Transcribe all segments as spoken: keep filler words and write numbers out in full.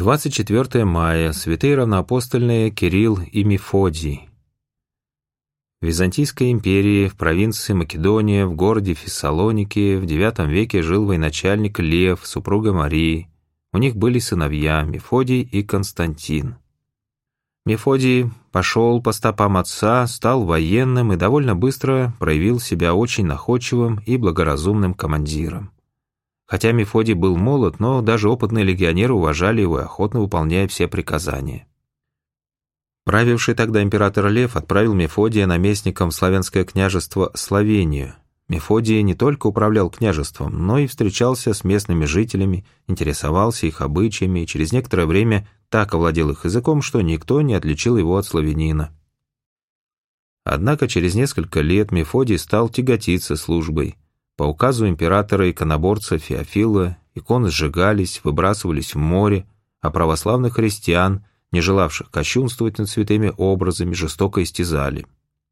двадцать четвёртое мая. Святые равноапостольные Кирилл и Мефодий. В Византийской империи, в провинции Македония, в городе Фессалоники в девятом веке жил военачальник Лев, супруга Марии. У них были сыновья Мефодий и Константин. Мефодий пошел по стопам отца, стал военным и довольно быстро проявил себя очень находчивым и благоразумным командиром. Хотя Мефодий был молод, но даже опытные легионеры уважали его и охотно выполняя все приказания. Правивший тогда император Лев отправил Мефодия наместником в славянское княжество Словению. Мефодий не только управлял княжеством, но и встречался с местными жителями, интересовался их обычаями и через некоторое время так овладел их языком, что никто не отличил его от славянина. Однако через несколько лет Мефодий стал тяготиться службой. По указу императора-иконоборца Феофила иконы сжигались, выбрасывались в море, а православных христиан, не желавших кощунствовать над святыми образами, жестоко истязали.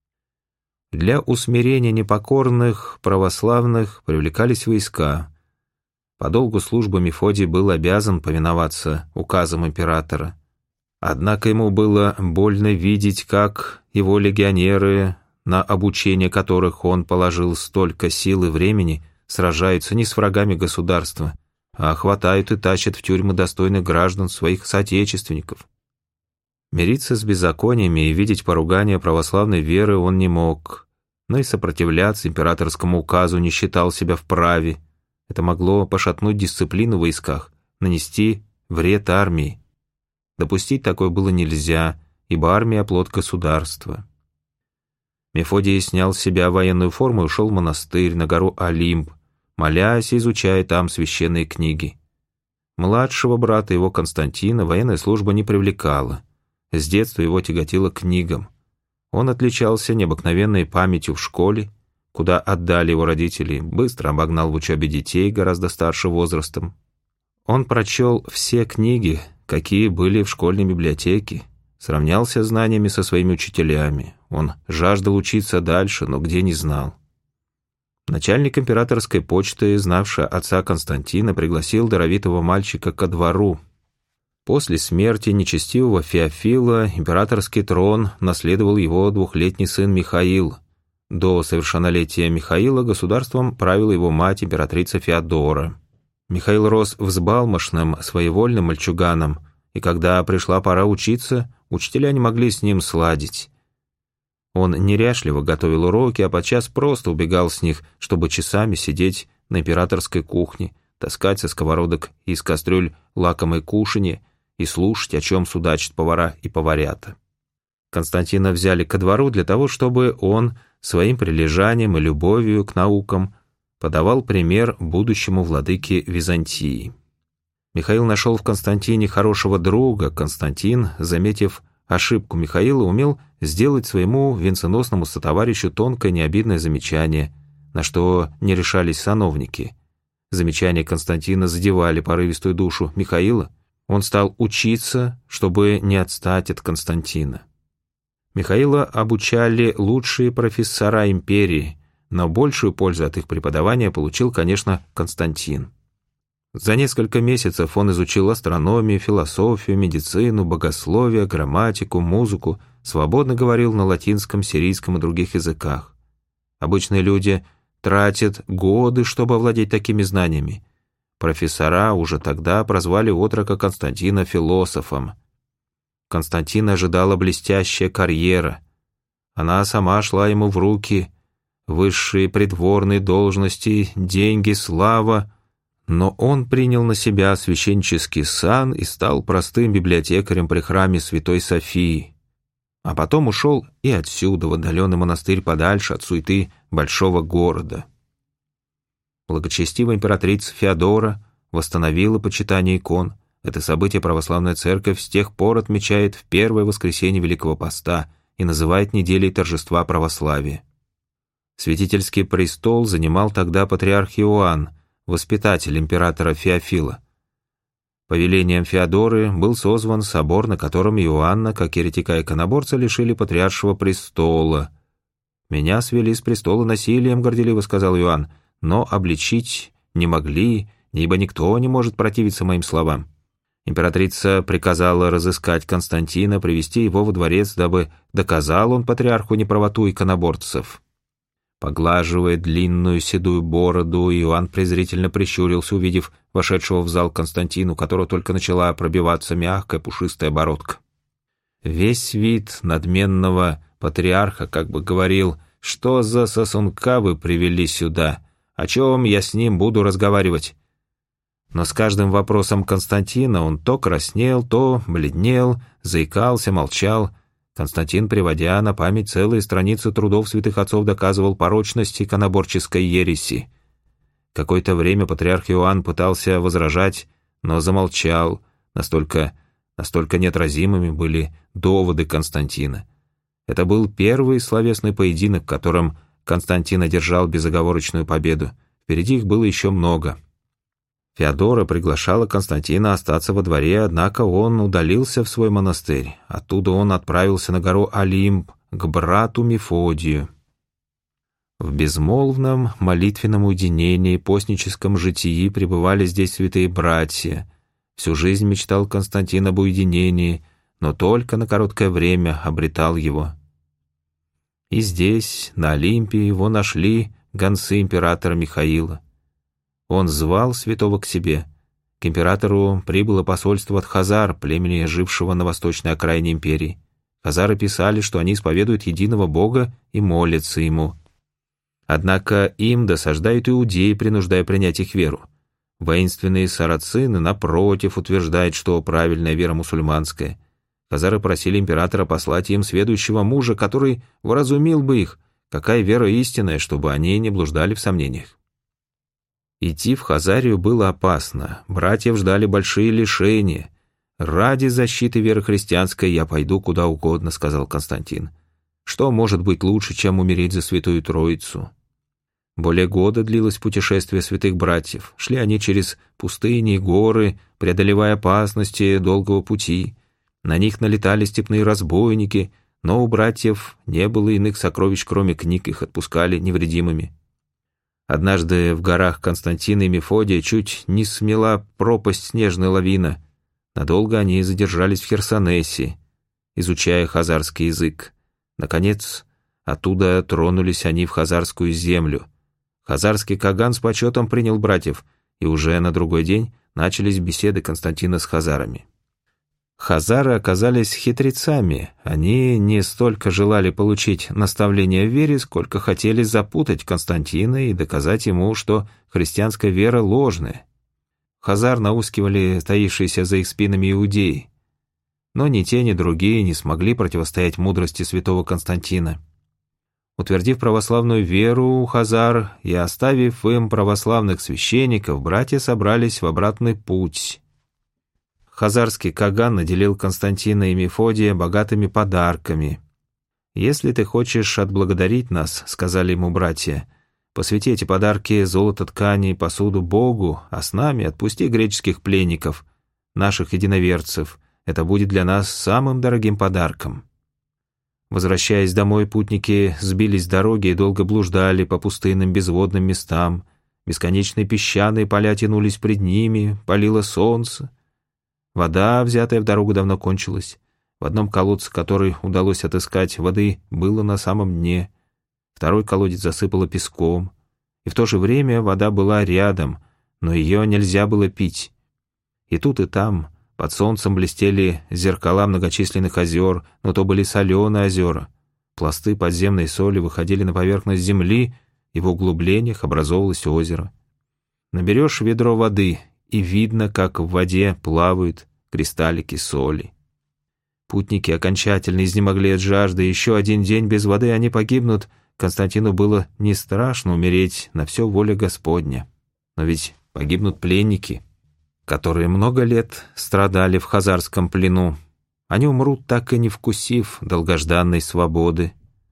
Для усмирения непокорных православных привлекались войска. По долгу службы Мефодий был обязан повиноваться указам императора. Однако ему было больно видеть, как его легионеры, на обучение которых он положил столько сил и времени, сражаются не с врагами государства, а хватают и тащат в тюрьмы достойных граждан своих соотечественников. Мириться с беззакониями и видеть поругание православной веры он не мог, но и сопротивляться императорскому указу не считал себя вправе. Это могло пошатнуть дисциплину в войсках, нанести вред армии. Допустить такое было нельзя, ибо армия – плод государства. Мефодий снял с себя военную форму и ушел в монастырь на гору Олимп, молясь и изучая там священные книги. Младшего брата его Константина военная служба не привлекала. С детства его тяготило к книгам. Он отличался необыкновенной памятью в школе, куда отдали его родители, быстро обогнал в учебе детей гораздо старше возрастом. Он прочел все книги, какие были в школьной библиотеке, сравнялся знаниями со своими учителями. Он жаждал учиться дальше, но где не знал. Начальник императорской почты, знавший отца Константина, пригласил даровитого мальчика ко двору. После смерти нечестивого Феофила императорский трон наследовал его двухлетний сын Михаил. До совершеннолетия Михаила государством правила его мать, императрица Феодора. Михаил рос взбалмошным, своевольным мальчуганом, и когда пришла пора учиться, учителя не могли с ним сладить. Он неряшливо готовил уроки, а подчас просто убегал с них, чтобы часами сидеть на императорской кухне, таскать со сковородок и из кастрюль лакомое кушанье и слушать, о чем судачат повара и поварята. Константина взяли ко двору для того, чтобы он своим прилежанием и любовью к наукам подавал пример будущему владыке Византии. Михаил нашел в Константине хорошего друга. Константин, заметив ошибку Михаила, умел сделать своему венценосному сотоварищу тонкое необидное замечание, на что не решались сановники. Замечания Константина задевали порывистую душу Михаила. Он стал учиться, чтобы не отстать от Константина. Михаила обучали лучшие профессора империи, но большую пользу от их преподавания получил, конечно, Константин. За несколько месяцев он изучил астрономию, философию, медицину, богословие, грамматику, музыку, свободно говорил на латинском, сирийском и других языках. Обычные люди тратят годы, чтобы овладеть такими знаниями. Профессора уже тогда прозвали отрока Константина философом. Константина ожидала блестящая карьера. Она сама шла ему в руки. Высшие придворные должности, деньги, слава. Но он принял на себя священнический сан и стал простым библиотекарем при храме Святой Софии. А потом ушел и отсюда, в отдаленный монастырь подальше от суеты большого города. Благочестивая императрица Феодора восстановила почитание икон. Это событие православная церковь с тех пор отмечает в первое воскресенье Великого Поста и называет неделей торжества православия. Святительский престол занимал тогда патриарх Иоанн, воспитатель императора Феофила. Повелением Феодоры был созван собор, на котором Иоанна, как еретика-иконоборца, лишили патриаршего престола. «Меня свели с престола насилием», — горделиво сказал Иоанн, «но обличить не могли, ибо никто не может противиться моим словам. Императрица приказала разыскать Константина, привести его во дворец, дабы доказал он патриарху неправоту иконоборцев. Поглаживая длинную седую бороду, Иоанн презрительно прищурился, увидев вошедшего в зал Константину, у которого только начала пробиваться мягкая пушистая бородка. Весь вид надменного патриарха как бы говорил: «Что за сосунка вы привели сюда? О чем я с ним буду разговаривать?» Но с каждым вопросом Константина он то краснел, то бледнел, заикался, молчал. Константин, приводя на память целые страницы трудов святых отцов, доказывал порочность иконоборческой ереси. Какое-то время патриарх Иоанн пытался возражать, но замолчал. Настолько, настолько неотразимыми были доводы Константина. Это был первый словесный поединок, в котором Константин одержал безоговорочную победу. Впереди их было еще много. Феодора приглашала Константина остаться во дворе, однако он удалился в свой монастырь. Оттуда он отправился на гору Олимп к брату Мефодию. В безмолвном молитвенном уединении, постническом житии пребывали здесь святые братья. Всю жизнь мечтал Константин об уединении, но только на короткое время обретал его. И здесь, на Олимпе, его нашли гонцы императора Михаила. Он звал святого к себе. К императору прибыло посольство от хазар, племени, жившего на восточной окраине империи. Хазары писали, что они исповедуют единого Бога и молятся ему. Однако им досаждают иудеи, принуждая принять их веру. Воинственные сарацины, напротив, утверждают, что правильная вера мусульманская. Хазары просили императора послать им сведущего мужа, который вразумил бы их, какая вера истинная, чтобы они не блуждали в сомнениях. Идти в Хазарию было опасно, братьев ждали большие лишения. «Ради защиты веры христианской я пойду куда угодно», — сказал Константин. «Что может быть лучше, чем умереть за Святую Троицу?» Более года длилось путешествие святых братьев. Шли они через пустыни и горы, преодолевая опасности долгого пути. На них налетали степные разбойники, но у братьев не было иных сокровищ, кроме книг, их отпускали невредимыми. Однажды в горах Константина и Мефодия чуть не смела пропасть снежная лавина. Надолго они задержались в Херсонесе, изучая хазарский язык. Наконец, оттуда тронулись они в хазарскую землю. Хазарский каган с почетом принял братьев, и уже на другой день начались беседы Константина с хазарами. Хазары оказались хитрецами. Они не столько желали получить наставление в вере, сколько хотели запутать Константина и доказать ему, что христианская вера ложная. Хазар наускивали таившиеся за их спинами иудеи. Но ни те, ни другие не смогли противостоять мудрости святого Константина. Утвердив православную веру у хазар и оставив им православных священников, братья собрались в обратный путь. Хазарский каган наделил Константина и Мефодия богатыми подарками. «Если ты хочешь отблагодарить нас, — сказали ему братья, — посвяти эти подарки, золото, ткани и посуду Богу, а с нами отпусти греческих пленников, наших единоверцев. Это будет для нас самым дорогим подарком». Возвращаясь домой, путники сбились с дороги и долго блуждали по пустынным безводным местам. Бесконечные песчаные поля тянулись пред ними, палило солнце. Вода, взятая в дорогу, давно кончилась. В одном колодце, который удалось отыскать, воды было на самом дне. Второй колодец засыпало песком. И в то же время вода была рядом, но ее нельзя было пить. И тут, и там под солнцем блестели зеркала многочисленных озер, но то были соленые озера. Пласты подземной соли выходили на поверхность земли, и в углублениях образовалось озеро. Наберешь ведро воды, и видно, как в воде плавают кристаллики соли. Путники окончательно изнемогли от жажды. Еще один день без воды, они погибнут. Константину было не страшно умереть, на все воля Господня. Но ведь погибнут пленники, которые много лет страдали в хазарском плену. Они умрут, так и не вкусив долгожданной свободы.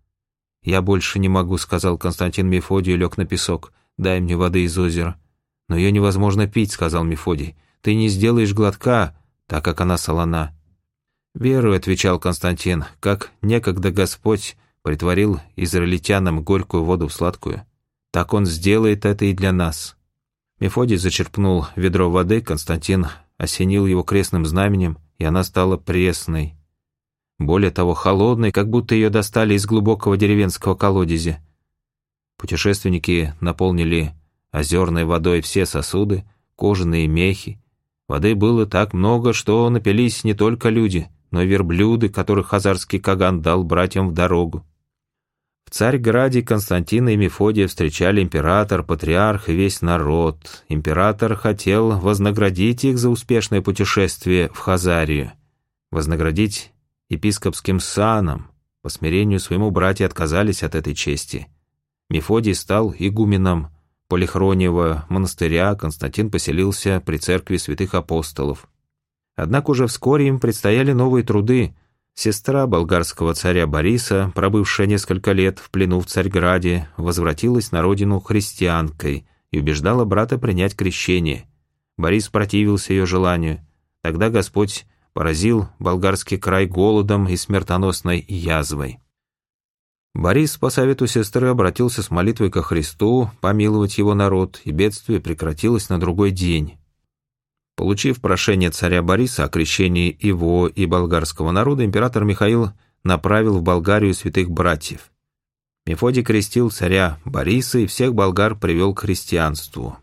«Я больше не могу», — сказал Константин Мефодию и лег на песок. «Дай мне воды из озера». «Но ее невозможно пить», — сказал Мефодий. «Ты не сделаешь глотка, так как она солона». «Верую», — отвечал Константин, — «как некогда Господь притворил израильтянам горькую воду в сладкую, так Он сделает это и для нас». Мефодий зачерпнул ведро воды, Константин осенил его крестным знаменем, и она стала пресной. Более того, холодной, как будто ее достали из глубокого деревенского колодезя. Путешественники наполнили озерной водой все сосуды, кожаные мехи. Воды было так много, что напились не только люди, но и верблюды, которых хазарский Каган дал братьям в дорогу. В Царьграде Константина и Мефодия встречали император, патриарх и весь народ. Император хотел вознаградить их за успешное путешествие в Хазарию, вознаградить епископским саном. По смирению своему братья отказались от этой чести. Мефодий стал игуменом Полихрониевого монастыря, Константин поселился при церкви святых апостолов. Однако уже вскоре им предстояли новые труды. Сестра болгарского царя Бориса, пробывшая несколько лет в плену в Царьграде, возвратилась на родину христианкой и убеждала брата принять крещение. Борис противился ее желанию. Тогда Господь поразил болгарский край голодом и смертоносной язвой. Борис по совету сестры обратился с молитвой ко Христу помиловать его народ, и бедствие прекратилось на другой день. Получив прошение царя Бориса о крещении его и болгарского народа, император Михаил направил в Болгарию святых братьев. Мефодий крестил царя Бориса и всех болгар привел к христианству.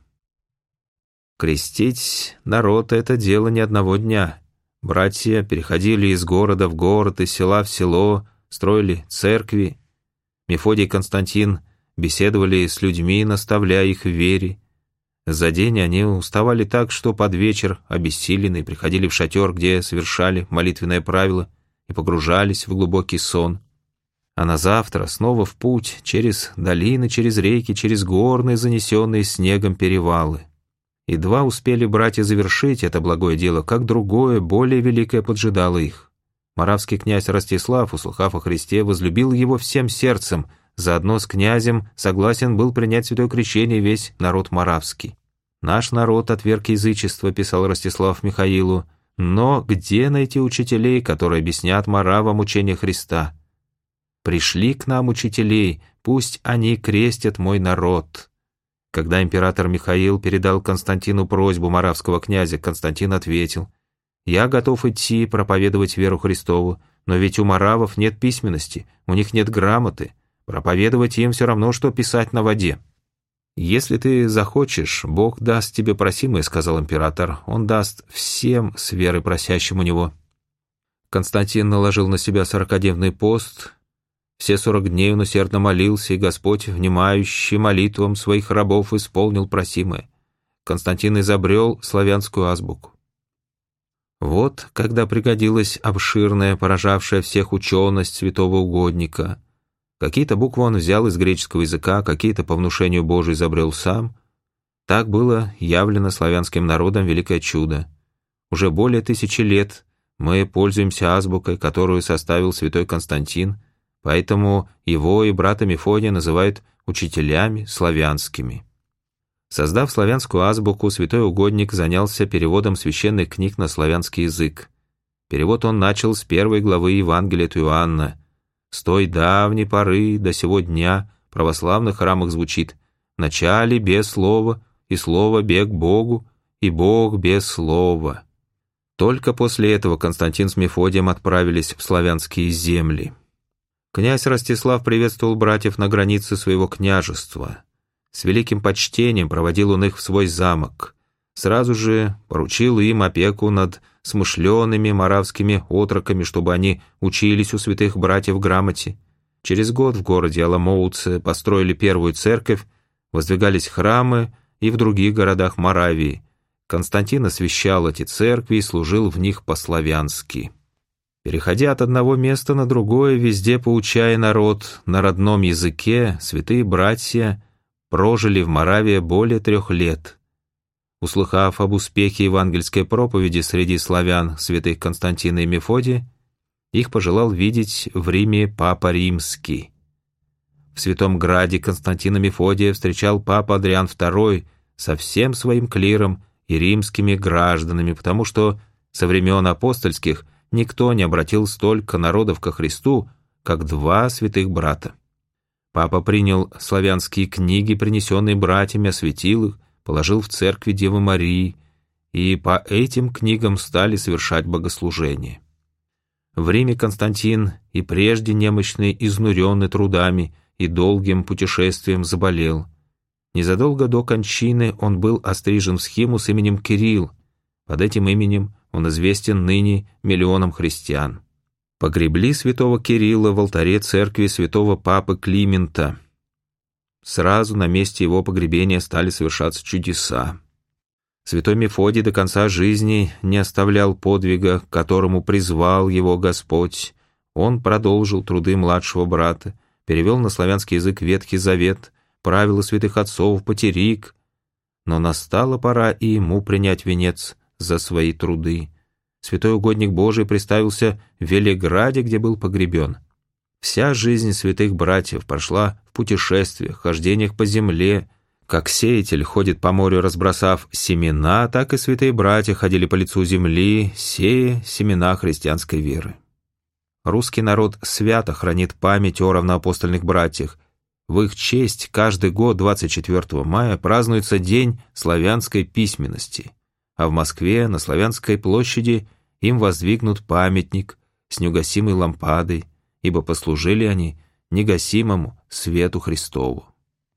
Крестить народ — это дело не одного дня. Братья переходили из города в город, из села в село, строили церкви. Мефодий и Константин беседовали с людьми, наставляя их в вере. За день они уставали так, что под вечер, обессиленные, приходили в шатер, где совершали молитвенное правило и погружались в глубокий сон. А на завтра снова в путь, через долины, через реки, через горные, занесенные снегом перевалы. Едва успели братья завершить это благое дело, как другое, более великое поджидало их. Моравский князь Ростислав, услыхав о Христе, возлюбил его всем сердцем. Заодно с князем согласен был принять святое крещение весь народ моравский. «Наш народ отверг язычество», — писал Ростислав Михаилу, «но где найти учителей, которые объяснят моравам учение Христа? Пришли к нам учителей, пусть они крестят мой народ». Когда император Михаил передал Константину просьбу моравского князя, Константин ответил: «Я готов идти проповедовать веру Христову, но ведь у моравов нет письменности, у них нет грамоты. Проповедовать им все равно, что писать на воде». «Если ты захочешь, Бог даст тебе просимое», — сказал император. «Он даст всем с верой просящим у него». Константин наложил на себя сорокодневный пост. Все сорок дней он усердно молился, и Господь, внимающий молитвам своих рабов, исполнил просимое. Константин изобрел славянскую азбуку. Вот когда пригодилась обширная, поражавшая всех ученость святого угодника. Какие-то буквы он взял из греческого языка, какие-то по внушению Божию изобрел сам. Так было явлено славянским народам великое чудо. Уже более тысячи лет мы пользуемся азбукой, которую составил святой Константин, поэтому его и брата Мефодия называют учителями славянскими. Создав славянскую азбуку, святой угодник занялся переводом священных книг на славянский язык. Перевод он начал с первой главы Евангелия от Иоанна. С той давней поры до сего дня в православных храмах звучит: «Вначале без слова, и слово бег Богу, и Бог без слова». Только после этого Константин с Мефодием отправились в славянские земли. Князь Ростислав приветствовал братьев на границе своего княжества. С великим почтением проводил он их в свой замок. Сразу же поручил им опеку над смышленными моравскими отроками, чтобы они учились у святых братьев грамоте. Через год в городе Аламоуце построили первую церковь, воздвигались храмы и в других городах Моравии. Константин освящал эти церкви и служил в них по-славянски. Переходя от одного места на другое, везде поучая народ на родном языке, святые братья прожили в Моравии более трех лет. Услыхав об успехе евангельской проповеди среди славян святых Константина и Мефодия, их пожелал видеть в Риме Папа Римский. В Святом Граде Константина Мефодия встречал папа Адриан второй со всем своим клиром и римскими гражданами, потому что со времен апостольских никто не обратил столько народов ко Христу, как два святых брата. Папа принял славянские книги, принесенные братьями, осветил их, положил в церкви Девы Марии и по этим книгам стали совершать богослужение. В Риме Константин, и прежде немощный, изнуренный трудами и долгим путешествием, заболел. Незадолго до кончины он был острижен в схиму с именем Кирилл. Под этим именем он известен ныне миллионам христиан. Погребли святого Кирилла в алтаре церкви святого папы Климента. Сразу на месте его погребения стали совершаться чудеса. Святой Мефодий до конца жизни не оставлял подвига, к которому призвал его Господь. Он продолжил труды младшего брата, перевел на славянский язык Ветхий Завет, правила святых отцов, патерик. Но настала пора и ему принять венец за свои труды. Святой угодник Божий приставился в Велиграде, где был погребен. Вся жизнь святых братьев прошла в путешествиях, хождениях по земле. Как сеятель ходит по морю, разбросав семена, так и святые братья ходили по лицу земли, сея семена христианской веры. Русский народ свято хранит память о равноапостольных братьях. В их честь каждый год двадцать четвёртого мая празднуется День славянской письменности, а в Москве на Славянской площади им воздвигнут памятник с неугасимой лампадой, ибо послужили они негасимому свету Христову.